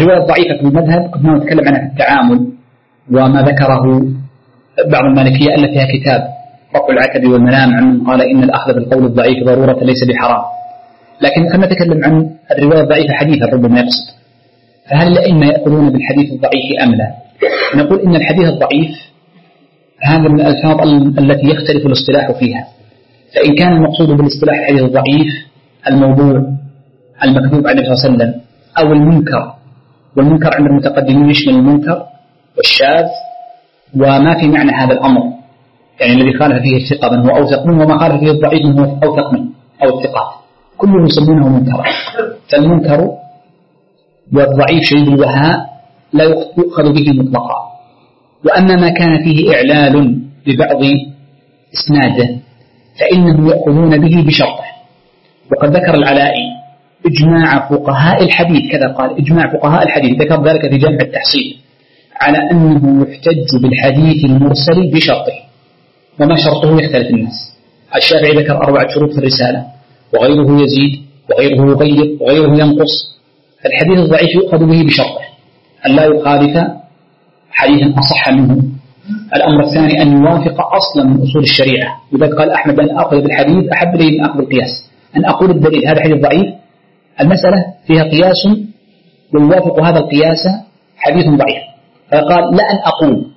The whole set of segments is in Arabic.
الرواية الضعيفة في المذهب كنا نتكلم عنها في التعامل، وما ذكره بعض المالكية ألف فيها كتاب رفع العتب والملام عن قال إن الأخذ بالقول الضعيف ضرورة ليس بحرام. لكن كنا نتكلم عن الرواية الضعيفة حديثا ربما يقصد، فهل الأئمة يأخذون بالحديث الضعيف أم لا؟ نقول إن الحديث الضعيف هذا من الألفاظ التي يختلف الاصطلاح فيها. فإن كان المقصود بالاصطلاح الحديث الضعيف الموضوع المكذوب عن النبي صلى الله عليه وسلم أو المنكر، والمنكر عند المتقدمين يشمل المنكر والشاذ وما في معنى هذا الأمر، يعني الذي خالف فيه الثقة من هو أوثق منه، وما خالف فيه الضعيف من هو أوثق منه أو الثقات، كلهم يسمونه منكرا. فالمنكر والضعيف شديد الوهاء لا يؤخذ به مطلقا. وأما ما كان فيه إعلال ببعض إسناده فإنهم يأخذون به بشرطه. وقد ذكر العلائي إجماع فقهاء الحديث، كذا قال إجماع فقهاء الحديث، ذكر ذلك في جامع التحصيل، على أنه يحتج بالحديث المرسل بشرطه، وما شرطه يختلف الناس. الشافعي ذكر 4 شروط في الرسالة، وغيره يزيد وغيره يغير وغيره ينقص. الحديث الضعيف يؤخذ به بشرطه أن لا يخالف حديثا أصح منه. الأمر الثاني أن يوافق أصلا من أصول الشريعة، وذلك قال أحمد أن أخذ بالحديث أحب لي من أخذ القياس، أن أقول الدليل هذا حديث ضعيف، المسألة فيها قياس ويوافق هذا القياس حديث ضعيف، فقال لا أن أقول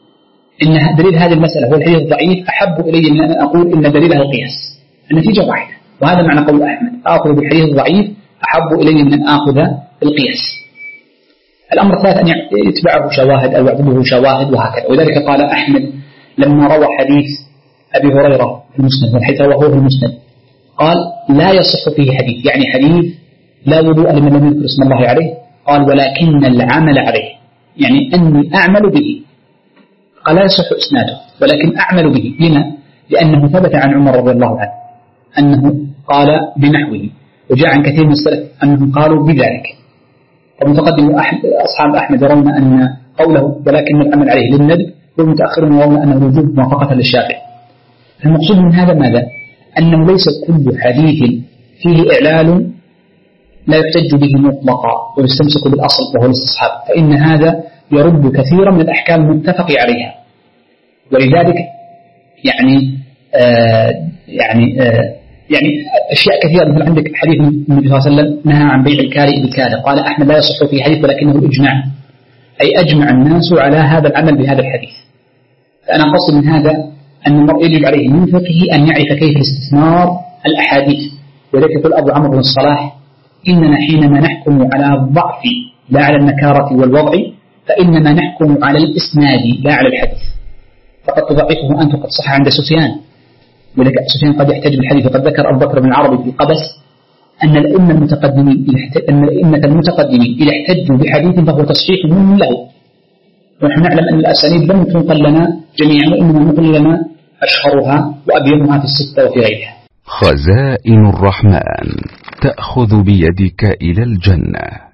إن دليل هذه المسألة هو الحديث الضعيف أحب إلي من أن أقول إن دليلها القياس، النتيجة واحدة. وهذا معنى قول أحمد آخذ بالحديث الضعيف أحب إلي من أن آخذ القياس. الأمر الثالث أن يتبعه شواهد أو يعبده شواهد وهكذا. ولذلك قال أحمد لما روى حديث أبي هريرة في المسند، والحديث رواه في المسند، قال لا يصح فيه حديث، يعني حديث لا وضوء لمن لم يذكر اسم الله عليه، قال ولكن العمل عليه، يعني أني أعمل به. قال لا يصح إسناده ولكن أعمل به. لما؟ لأنه ثبت عن عمر رضي الله عنه أنه قال بنحوه، وجاء عن كثير من السلف أنهم قالوا بذلك. ومتقدم أصحاب أحمد يرون أن قوله ولكن العمل عليه للندب، والمتأخرون يرون أنه وجوب موافقة للشافعي. المقصود من هذا ماذا؟ أنه ليس كل حديث فيه إعلال لا يحتج به مطلقا ويستمسك بالأصل وهو الاستصحاب، فإن هذا يرد كثيرا من الأحكام المتفق عليها. ولذلك يعني أشياء كثيرة، مثل عندك حديث النبي صلى الله عليه وسلم نهى عن بيع الكارئ بالكارئ، قال أحمد لا يصح في حديث ولكنه إجماع، أي أجمع الناس على هذا العمل بهذا الحديث. فأنا قصد من هذا أن المرء يجب عليه من فقهه أن يعرف كيف استثمار الأحاديث. ولذلك يقول أبو عمرو بن الصلاح إننا حينما نحكم على الضعف لا على النكارة والوضع فإنما نحكم على الإسناد لا على الحديث. فقد تضعفه أنت قد صح عند سفيان، ولك سفيان قد يحتج بالحديث. وقد ذكر أبو بكر بن العربي في القبس أن الأئمة المتقدمين إذا احتجوا بحديث فهو تصحيح منه له. ونحن نعلم أن الأسانيد لم تنقل لنا جميعا، وإنما نقل لنا أشهرها وأبينها في الستة وفي غيرها. خزائن الرحمن تأخذ بيدك إلى الجنة.